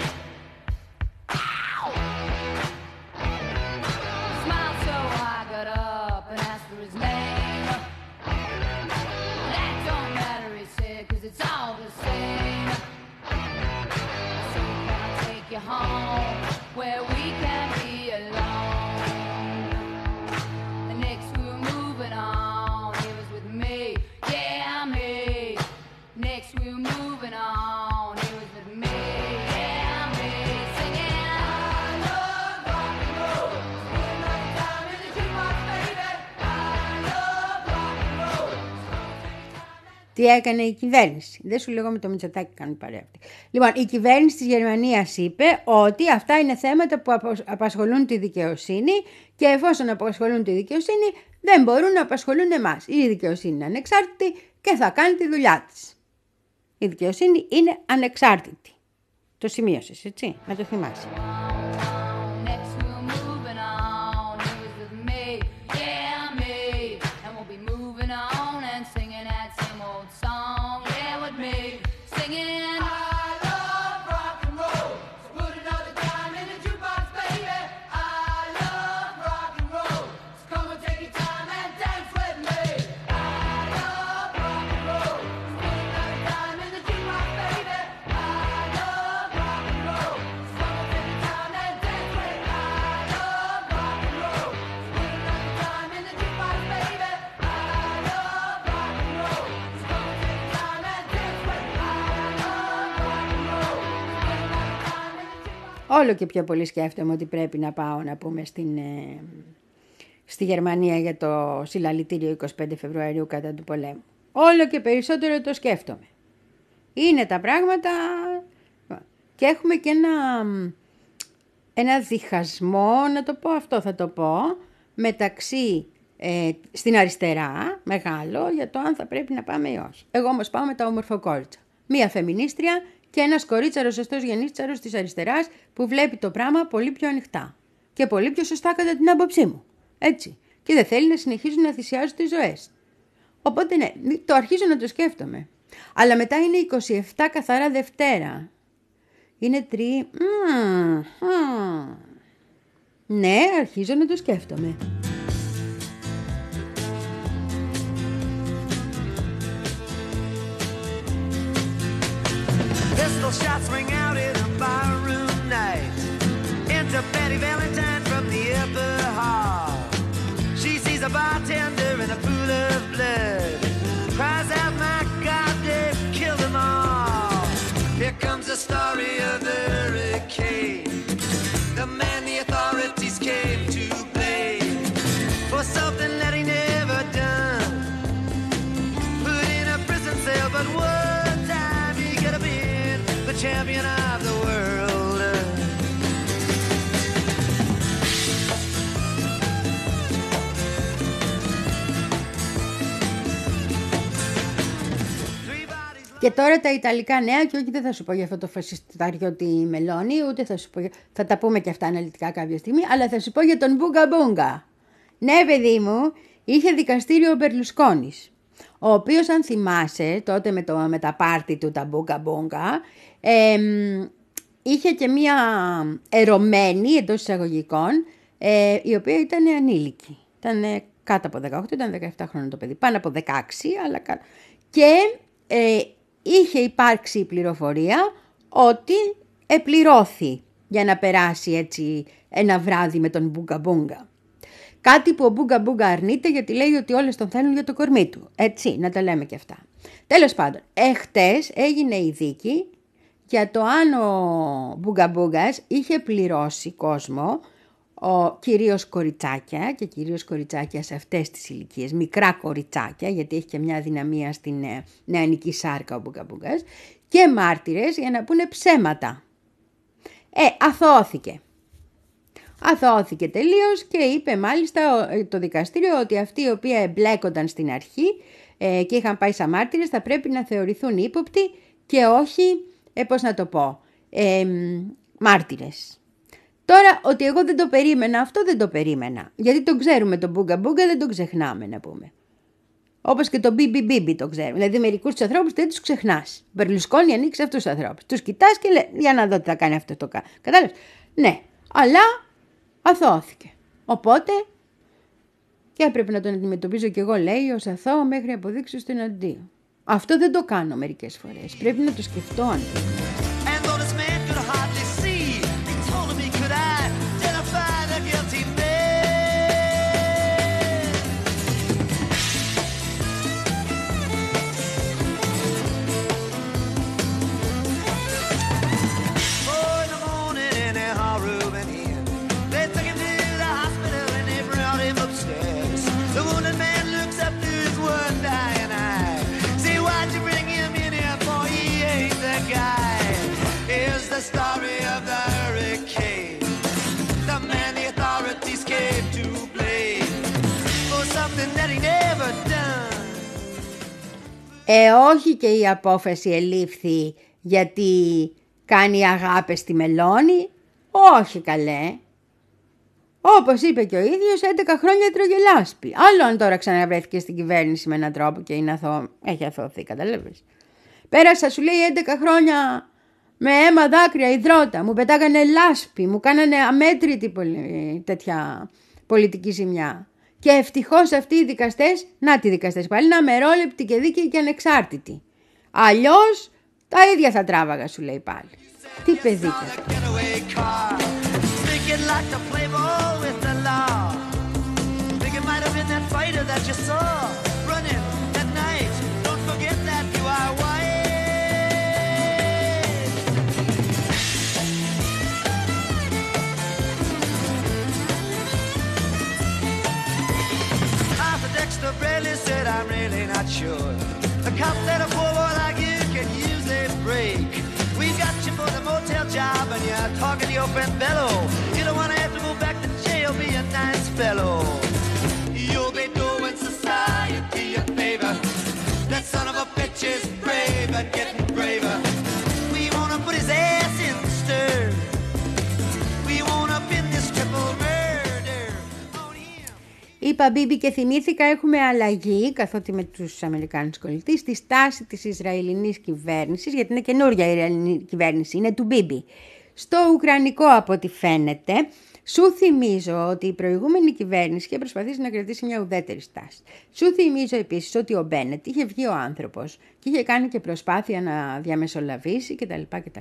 It's all the same. So can I take you home where we can be alone? The next we were moving on, he was with me, yeah me. Next we were moving on, he was with me, yeah me. Singing I love rock and roll, so put another time in the jukebox, baby. I love rock and roll. Τι έκανε η κυβέρνηση? Δεν σου λέγω με το Μητσοτάκη κάνουν παρέα αυτή. Λοιπόν, η κυβέρνηση της Γερμανίας είπε ότι αυτά είναι θέματα που απασχολούν τη δικαιοσύνη και εφόσον απασχολούν τη δικαιοσύνη δεν μπορούν να απασχολούν εμάς. Η δικαιοσύνη είναι ανεξάρτητη και θα κάνει τη δουλειά της. Η δικαιοσύνη είναι ανεξάρτητη. Το σημείωσες, έτσι, να το θυμάσαι. Όλο και πιο πολύ σκέφτομαι ότι πρέπει να πάω να πούμε στην, ε, στη Γερμανία για το συλλαλητήριο είκοσι πέντε Φεβρουαρίου κατά του πολέμου. Όλο και περισσότερο το σκέφτομαι. Είναι τα πράγματα και έχουμε και ένα, ένα διχασμό, να το πω αυτό θα το πω, μεταξύ ε, στην αριστερά, μεγάλο, για το αν θα πρέπει να πάμε ή όχι. Εγώ όμως πάω με τα ομορφοκόριτσα. Μία φεμινίστρια και ένας κορίτσαρος σωστός γεννήτσαρος της αριστεράς που βλέπει το πράγμα πολύ πιο ανοιχτά και πολύ πιο σωστά κατά την άποψή μου. Έτσι. Και δεν θέλει να συνεχίζουν να θυσιάζουν τις ζωές. Οπότε ναι, το αρχίζω να το σκέφτομαι. Αλλά μετά είναι είκοσι επτά καθαρά Δευτέρα. Είναι τρι... Mm, mm. Ναι, αρχίζω να το σκέφτομαι. Pistol shots ring out in a barroom night. Enter Betty Valentine from the upper hall. She sees a bartender in a pool of blood. Cries out, my God, they've killed them all. Here comes the story of the hurricane. The man the authorities came to blame for something that he never done. Και τώρα τα Ιταλικά νέα, και όχι δεν θα σου πω για αυτό το φασιστάριο τη Μελώνη, ούτε θα σου πω, για... θα τα πούμε και αυτά αναλυτικά κάποια στιγμή, αλλά θα σου πω για τον Μπούγκα Μπούγκα. Ναι, παιδί μου, είχε δικαστήριο ο Μπερλουσκόνης, ο οποίος, αν θυμάσαι, τότε με, το, με τα πάρτι του τα Μπούγκα Μπούγκα, ε, είχε και μία ερωμένη, εντός εισαγωγικών, ε, η οποία ήταν ανήλικη. Ήταν ε, κάτω από δεκαοκτώ, ήταν δεκαεπτά χρόνια το παιδί, πάνω από δεκαέξι, αλλά και ε, είχε υπάρξει η πληροφορία ότι επληρώθη για να περάσει έτσι ένα βράδυ με τον Μπούγκα Μπούγκα. Κάτι που ο Μπούγκα Μπούγκα αρνείται, γιατί λέει ότι όλες τον θέλουν για το κορμί του. Έτσι, να τα λέμε και αυτά. Τέλος πάντων, εχτες έγινε η δίκη για το αν ο Μπούγκα Μπούγκας είχε πληρώσει κόσμο, ο, κυρίως κοριτσάκια και κυρίως κοριτσάκια σε αυτές τις ηλικίες, μικρά κοριτσάκια, γιατί έχει και μια αδυναμία στην ε, νεανική σάρκα ο Μπούγκα Μπούγκας, και μάρτυρες για να πούνε ψέματα. Ε, αθώθηκε. Αθώθηκε τελείως και είπε μάλιστα το δικαστήριο ότι αυτοί οι οποίοι εμπλέκονταν στην αρχή ε, και είχαν πάει σαν μάρτυρες θα πρέπει να θεωρηθούν ύποπτοι και όχι, ε, πώς να το πω, ε, μάρτυρες. Τώρα, ότι εγώ δεν το περίμενα, αυτό δεν το περίμενα. Γιατί τον ξέρουμε τον Μπούγκα Μπούγκα, δεν τον ξεχνάμε να πούμε. Όπως και τον Μπίμπι Μπίμπι το ξέρουμε. Δηλαδή, μερικούς τους ανθρώπους δεν τους ξεχνάς. Μπερλουσκόνη ανοίξει αυτούς τους ανθρώπους. Τους κοιτάς και λέει, για να δω τι θα κάνει αυτό το κα. Κατάλαβες. Ναι, αλλά αθώθηκε. Οπότε, και έπρεπε να τον αντιμετωπίζω κι εγώ, λέει, ως αθώο μέχρι αποδείξεις του εναντίου. Αυτό δεν το κάνω μερικές φορές. Πρέπει να το σκεφτώ αν And though this man could hardly see, he told him he could identify the guilty man. Four in the morning in a Harrowing Inn, they took him to the hospital and they brought him upstairs. The wounded man looks up to his one dying eye. Say, why'd you bring him in here for? He ain't the guy. Here's the story of the hurricane. The man the authorities came to blame for something that he never done. Ε, όχι και η απόφαση ελήφθη γιατί κάνει αγάπες στη Μελώνη. Όχι καλέ. Όπως είπε και ο ίδιος, έντεκα χρόνια τρογελάσπη. Άλλο αν τώρα ξαναβρέθηκε στην κυβέρνηση με έναν τρόπο και είναι αθώ... έχει αθώθει, καταλάβεις. Πέρασα, σου λέει, έντεκα χρόνια με αίμα, δάκρυα, υδρότα. Μου πετάγανε λάσπη, μου κάνανε αμέτρητη πολι... τέτοια πολιτική ζημιά. Και ευτυχώς αυτοί οι δικαστές, να τι δικαστές πάλι, είναι αμερόληπτοι και δίκαιοι και ανεξάρτητοι. Αλλιώς τα ίδια θα τράβαγα, σου λέει πάλι. Τι παιδί κι αυτό. Getaway car, thinking like to play ball with the law. Think it might have been that fighter that you saw running that night. Don't forget that you are white. Arthur Dexter Bradley said, I'm really not sure. The cop said a poor boy like you can use a break. We got you for the motel job and you're talking to your friend Bello. You don't want to have to go back to jail, be a nice fellow. You'll be doing society a favor. That son of a bitch is brave and getting braver. We want to put his ass in the stir. We want to pin this triple murder on him. Είπα Μπίμπι και θυμήθηκα, έχουμε αλλαγή καθότι με τους Αμερικάνους κολλητές στη στάση της Ισραηλινής κυβέρνησης, γιατί είναι καινούρια η Ισραηλινή κυβέρνηση, είναι του Μπίμπι. Στο Ουκρανικό, από ό,τι φαίνεται, σου θυμίζω ότι η προηγούμενη κυβέρνηση είχε προσπαθήσει να κρατήσει μια ουδέτερη στάση. Σου θυμίζω επίσης ότι ο Μπένετ είχε βγει ο άνθρωπος και είχε κάνει και προσπάθεια να διαμεσολαβήσει κτλ. κτλ.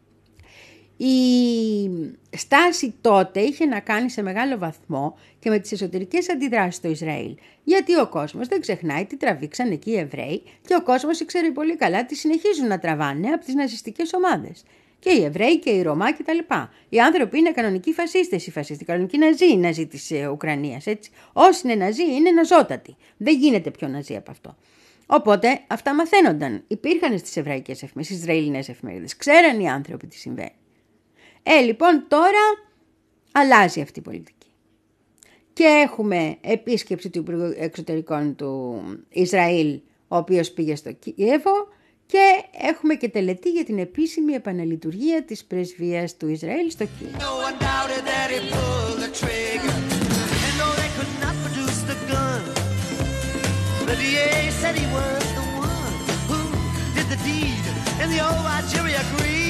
Η στάση τότε είχε να κάνει σε μεγάλο βαθμό και με τις εσωτερικές αντιδράσεις στο Ισραήλ. Γιατί ο κόσμος δεν ξεχνάει τι τραβήξαν εκεί οι Εβραίοι και ο κόσμος ήξερε πολύ καλά τι συνεχίζουν να τραβάνε από τις ναζιστικές ομάδες. Και οι Εβραίοι και οι Ρωμά κτλ. Οι άνθρωποι είναι κανονικοί φασίστες, οι φασίστες, κανονικοί ναζί, οι ναζί της Ουκρανίας. Έτσι. Όσοι είναι ναζί είναι ναζότατοι. Δεν γίνεται πιο ναζί από αυτό. Οπότε αυτά μαθαίνονταν. Υπήρχαν στις εβραϊκές εφημερίδες, στις Ισραηλινές εφημερίδες. Ξέραν οι άνθρωποι τι συμβαίνει. Ε, λοιπόν, τώρα αλλάζει αυτή η πολιτική. Και έχουμε επίσκεψη του Υπουργού Εξωτερικών του Ισραήλ, ο οποίος πήγε στο Κίεβο Και έχουμε και τελετή για την επίσημη επαναλειτουργία της πρεσβείας του Ισραήλ στο Κίεβο. No one doubted that he pulled the trigger. And though they could not produce the gun, the D A said he was the one who did the deed, and the old white jury agreed.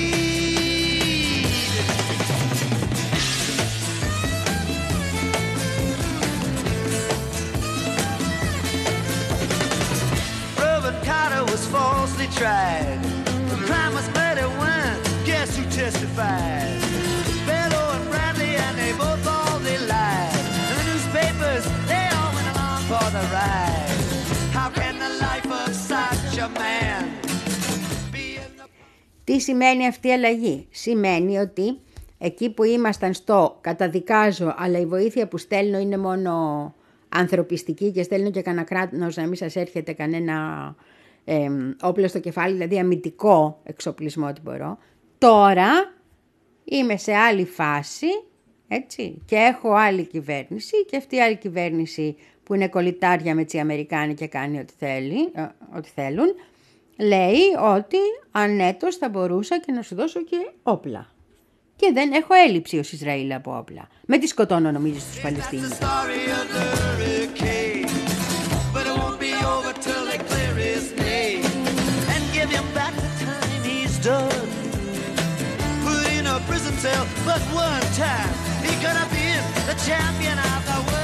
Reuben Carter was falsely tried. The crime was murder when, guess who testified? Bellow and Bradley, and they both all they lied. And the newspapers, they all went along for the ride. How can the life of such a man be in the... Τι σημαίνει αυτή η αλλαγή? Σημαίνει ότι εκεί που ήμασταν στο καταδικάζω, αλλά η βοήθεια που στέλνω είναι μόνο ανθρωπιστική και στέλνω και κανένα κράτος να μην σας έρχεται κανένα ε, όπλο στο κεφάλι, δηλαδή αμυντικό εξοπλισμό ότι μπορώ. Τώρα είμαι σε άλλη φάση, έτσι, και έχω άλλη κυβέρνηση και αυτή η άλλη κυβέρνηση που είναι κολλητάρια με τις Αμερικάνοι και κάνει ό,τι, θέλει, ε, ό,τι θέλουν, λέει ότι ανέτος θα μπορούσα και να σου δώσω και όπλα. Και δεν έχω έλλειψη ως Ισραήλ από όπλα. Με τι σκοτώνω νομίζεις τους That's the Παλαιστίνιους? story of the hurricane. But it won't be over till they clear his name and give him back the time he's done. Put in a prison cell, but one time he could have been the champion of the world.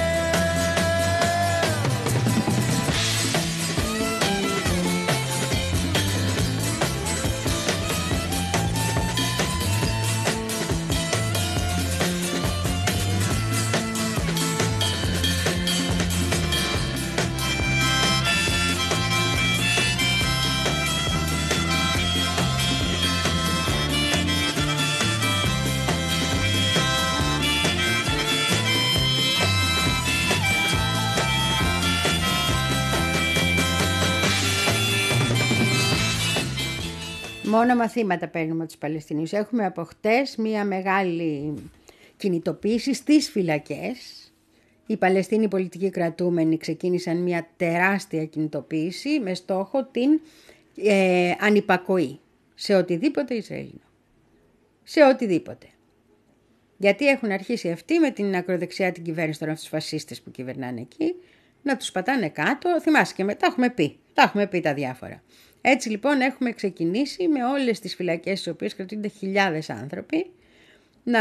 Μόνο μαθήματα παίρνουμε από τους Παλαιστινίους. Έχουμε από χτες μία μεγάλη κινητοποίηση στις φυλακές. Οι Παλαιστίνοι πολιτικοί κρατούμενοι ξεκίνησαν μία τεράστια κινητοποίηση με στόχο την ε, ανυπακοή σε οτιδήποτε Ισραηλινό. Σε οτιδήποτε. Γιατί έχουν αρχίσει αυτοί με την ακροδεξιά την κυβέρνηση, τώρα τους φασίστες που κυβερνάνε εκεί, να τους πατάνε κάτω. Θυμάσαι και μετά έχουμε πει. Τα έχουμε πει τα διάφορα. Έτσι λοιπόν έχουμε ξεκινήσει με όλες τις φυλακές στις οποίες κρατούνται χιλιάδες άνθρωποι να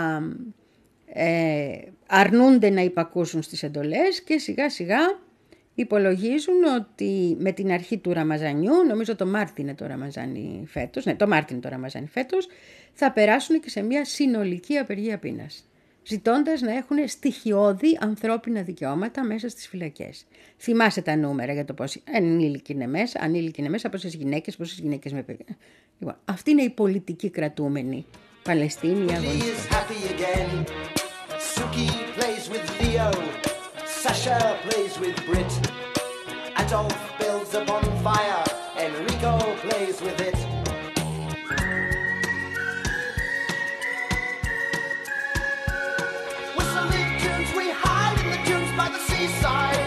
ε, αρνούνται να υπακούσουν στις εντολές και σιγά σιγά υπολογίζουν ότι με την αρχή του Ραμαζανιού, νομίζω το Μάρτι είναι το Ραμαζάνι φέτος, ναι το Μάρτι είναι το Ραμαζάνι φέτος, θα περάσουν και σε μια συνολική απεργία πείνας, ζητώντας να έχουν στοιχειώδη ανθρώπινα δικαιώματα μέσα στις φυλακές. Θυμάσαι τα νούμερα για το πόσοι ανήλικοι είναι μέσα, ανήλικοι είναι μέσα, πόσες γυναίκες, πόσες γυναίκες με παιδιά. Λοιπόν, αυτή είναι η πολιτική κρατούμενη Παλαιστίνη Lee αγωνιστή. is happy again. Suki plays with Leo. Sasha plays with Brit. Adolf builds a bonfire. Enrico plays with it. Whistling tunes, we hide in the dunes by the seaside.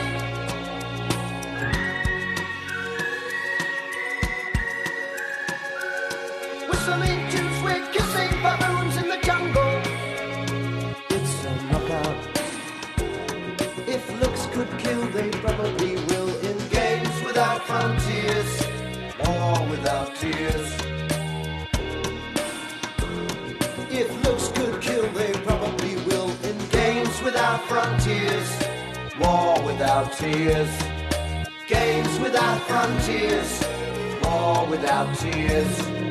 Whistling tunes, we're kissing baboons in the jungle. It's a knockout. If looks could kill, they probably will. In games without frontiers, war without tears. If looks could kill, they probably will. In games without frontiers, war without tears. Games without frontiers, war without tears.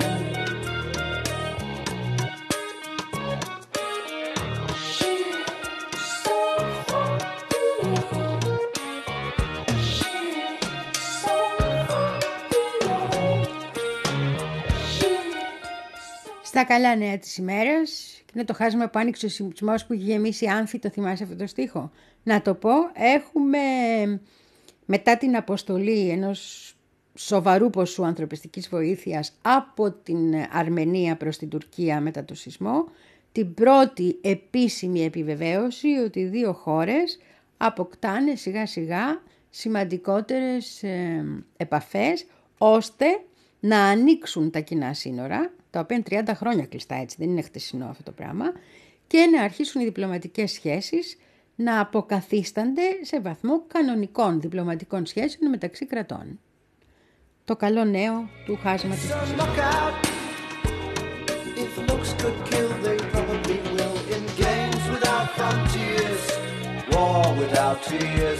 Στα καλά νέα της ημέρας, και είναι το χάσμα που άνοιξε ο σεισμός που είχε γεμίσει άνθη, το θυμάσαι αυτό το στίχο. Να το πω, έχουμε μετά την αποστολή ενός σοβαρού ποσού ανθρωπιστικής βοήθειας από την Αρμενία προς την Τουρκία μετά το σεισμό, την πρώτη επίσημη επιβεβαίωση ότι οι δύο χώρες αποκτάνε σιγά σιγά σημαντικότερες ε, επαφές, ώστε να ανοίξουν τα κοινά σύνορα, τα οποία είναι τριάντα χρόνια κλειστά έτσι, δεν είναι χτεσινό αυτό το πράγμα, και να αρχίσουν οι διπλωματικές σχέσεις να αποκαθίστανται σε βαθμό κανονικών διπλωματικών σχέσεων μεταξύ κρατών. Το καλό νέο του χάσματος της So look out. If looks could kill, they probably will. In games without frontiers, war without tears.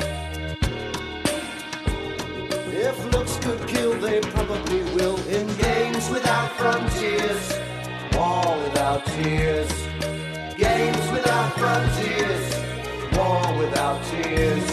If looks could kill, they probably will. In games without frontiers, war without tears. Games without frontiers, war without tears.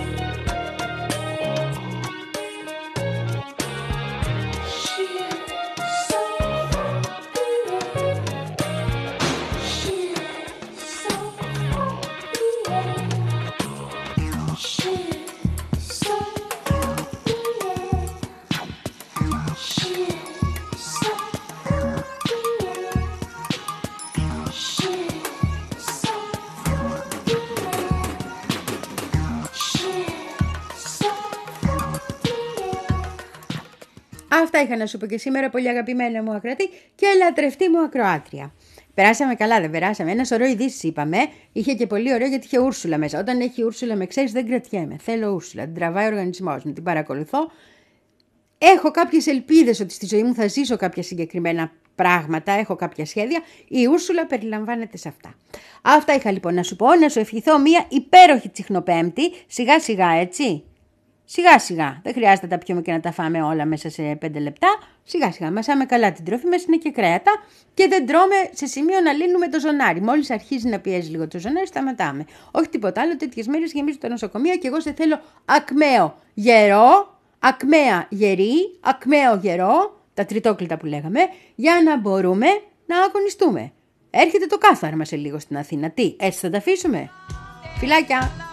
Αυτά είχα να σου πω και σήμερα, πολύ αγαπημένα μου ακροατή και λατρευτή μου ακροάτρια. Περάσαμε καλά, δεν περάσαμε. Ένα σωρό ειδήσεις είπαμε. Είχε και πολύ ωραίο γιατί είχε Ούρσουλα μέσα. Όταν έχει Ούρσουλα, με ξέρεις, δεν κρατιέμαι. Θέλω Ούρσουλα. Την τραβάει ο οργανισμός μου, την παρακολουθώ. Έχω κάποιες ελπίδες ότι στη ζωή μου θα ζήσω κάποια συγκεκριμένα πράγματα. Έχω κάποια σχέδια. Η Ούρσουλα περιλαμβάνεται σε αυτά. Αυτά είχα λοιπόν να σου πω. Να σου ευχηθώ μια υπέροχη τσιχνοπέμπτη. Σιγά σιγά, έτσι. Σιγά σιγά. Δεν χρειάζεται να τα πιούμε και να τα φάμε όλα μέσα σε πέντε λεπτά. Σιγά σιγά. Μασάμε καλά την τροφή μας, είναι και κρέατα και δεν τρώμε σε σημείο να λύνουμε το ζωνάρι. Μόλις αρχίζει να πιέζει λίγο το ζωνάρι, σταματάμε. Όχι τίποτα άλλο. Τέτοιες μέρες γεμίζουν τα νοσοκομεία και εγώ σε θέλω ακμαίο γερό, ακμαία γερή, ακμαίο γερό, τα τριτόκλητα που λέγαμε, για να μπορούμε να αγωνιστούμε. Έρχεται το κάθαρμα σε λίγο στην Αθήνα. Τι, έτσι θα τα αφήσουμε? Φιλάκια!